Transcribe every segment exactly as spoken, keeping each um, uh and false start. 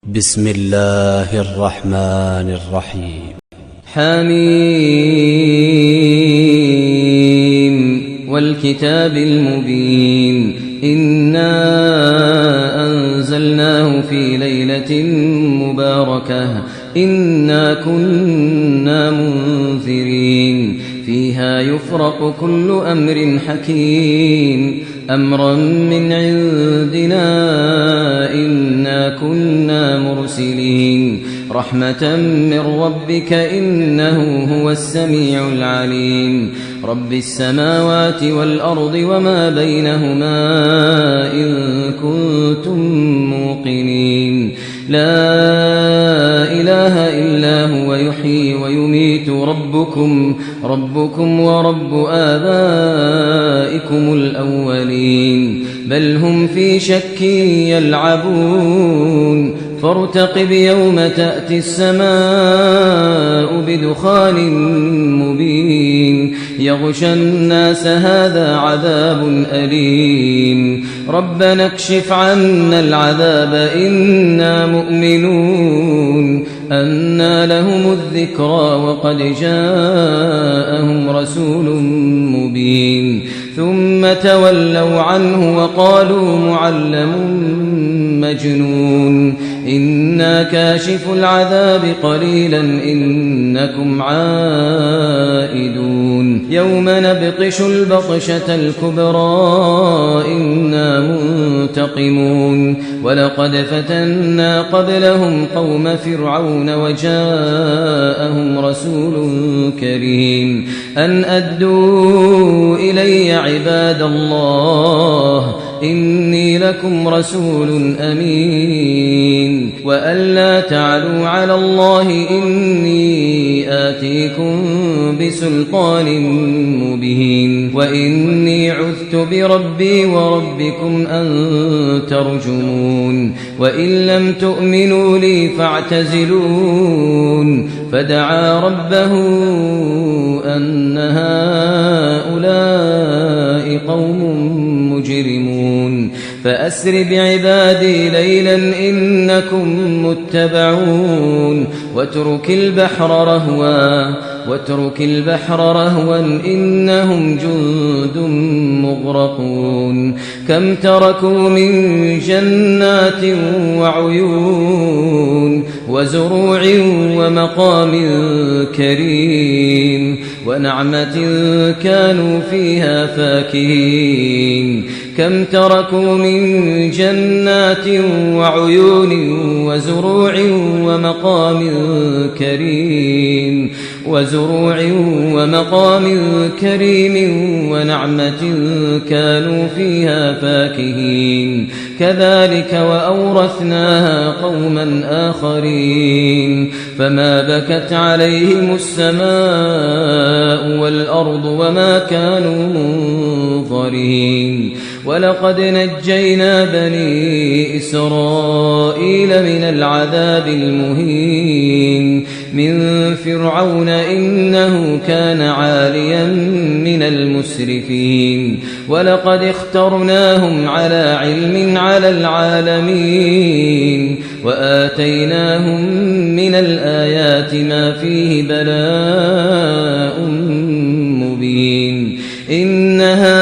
بسم الله الرحمن الرحيم. حميم والكتاب المبين إنا أنزلناه في ليلة مباركة إنا كنا منذرين فيها يفرق كل أمر حكيم أمرا من عندنا إنا كنا مرسلين رحمة من ربك إنه هو السميع العليم رب السماوات والأرض وما بينهما إن كنتم موقنين لا إله إلا هو يحيي ويميت ربكم ربكم ورب آبائكم الأولين بل هم في شك يلعبون فارتقب يوم تأتي السماء بدخان مبين يغشى الناس هذا عذاب أليم ربنا اكشف عنا العذاب إنا مؤمنون أنى لهم الذكرى وقد جاءهم رسول مبين ثم تولوا عنه وقالوا معلم مجنون إنا كاشف العذاب قليلا إنكم عائدون يوم نبطش البطشة الكبرى إنا منتقمون ولقد فتنا قبلهم قوم فرعون وجاءهم رسول كريم أن أدوا إلي عباد الله إني لكم رسول أمين وألا تعلوا على الله إني آتيكم بسلطان مبين وإني عذت بربي وربكم أن ترجمون وإن لم تؤمنوا لي فاعتزلون فدعا ربه أن هؤلاء قوم مجرمون فأسر بعبادي ليلا إنكم متبعون واترك البحر رهوا واترك البحر رهوا إنهم جند مغرقون كم تركوا من جنات وعيون وزروع ومقام كريم ونعمة كانوا فيها فاكهين كم تركوا من جنات وعيون وزروع ومقام كريم وزروع ومقام كريم ونعمة كانوا فيها فاكهين كذلك وأورثناها قوما آخرين فما بكت عليهم السماء والأرض وما كانوا منظرين ولقد نجينا بني إسرائيل من العذاب المهين من فرعون إنه كان عاليا من المسرفين ولقد اخترناهم على علم على العالمين وآتيناهم من الآيات ما فيه بلاء مبين إن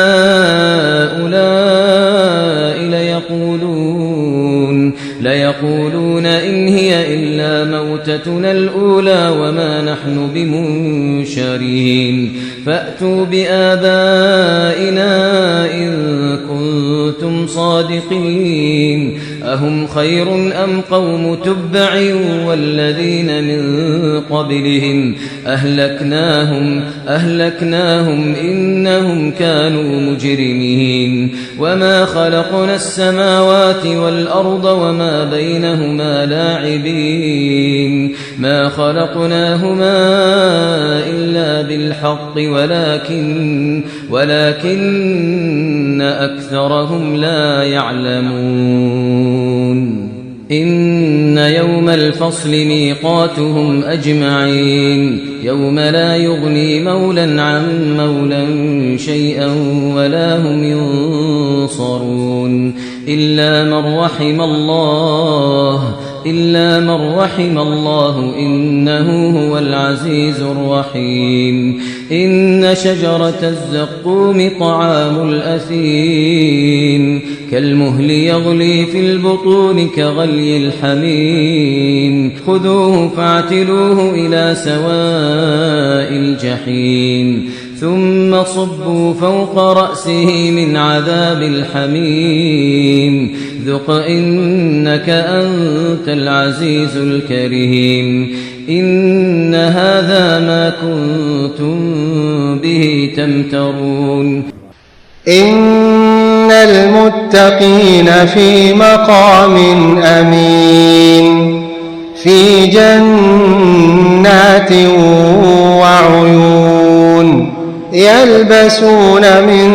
هؤلاء ليقولون ليقولون إن هي إلا موتتنا الأولى وما نحن بمنشرين فأتوا بآبائنا إن كنتم صادقين أهم خير أم قوم تبع والذين من قبلهم أهلكناهم أهلكناهم إنهم كانوا مجرمين وما خلقنا السماوات والأرض وما بينهما لاعبين ما خلقناهما إلا بالحق ولكن ولكن أكثرهم لا يعلمون إن يوم الفصل ميقاتهم أجمعين يوم لا يغني مولا عن مولا شيئا ولا هم ينصرون إلا من رحم الله إلا من رحم الله إنه هو العزيز الرحيم إن شجرة الزقوم طعام الأثيم كالمهل يغلي في البطون كغلي الحميم خذوه فاعتلوه إلى سواء الجحيم ثم صبوا فوق رأسه من عذاب الحميم ذق إنك أنت العزيز الكريم إن هذا ما كنتم به تمترون إن المتقين في مقام أمين في جنات وعيون يلبسون من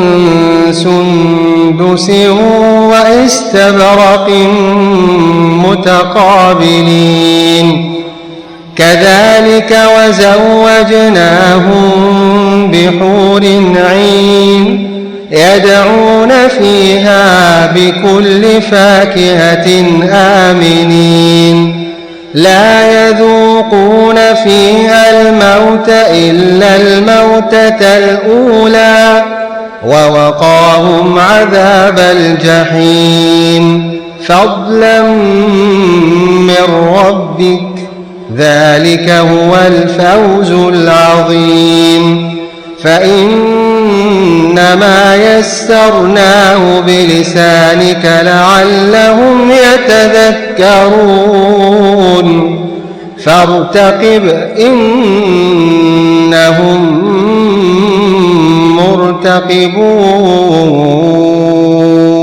سندس واستبرق متقابلين كذلك وزوجناهم بحور عين يدعون فيها بكل فاكهة آمنين لا يذوقون فيها الموت إلا الموتة الأولى ووقاهم عذاب الجحيم فضلا من ربك ذلك هو الفوز العظيم فإنما يسرناه بلسانك لعلهم يتذكرون فارتقب إنهم مرتقبون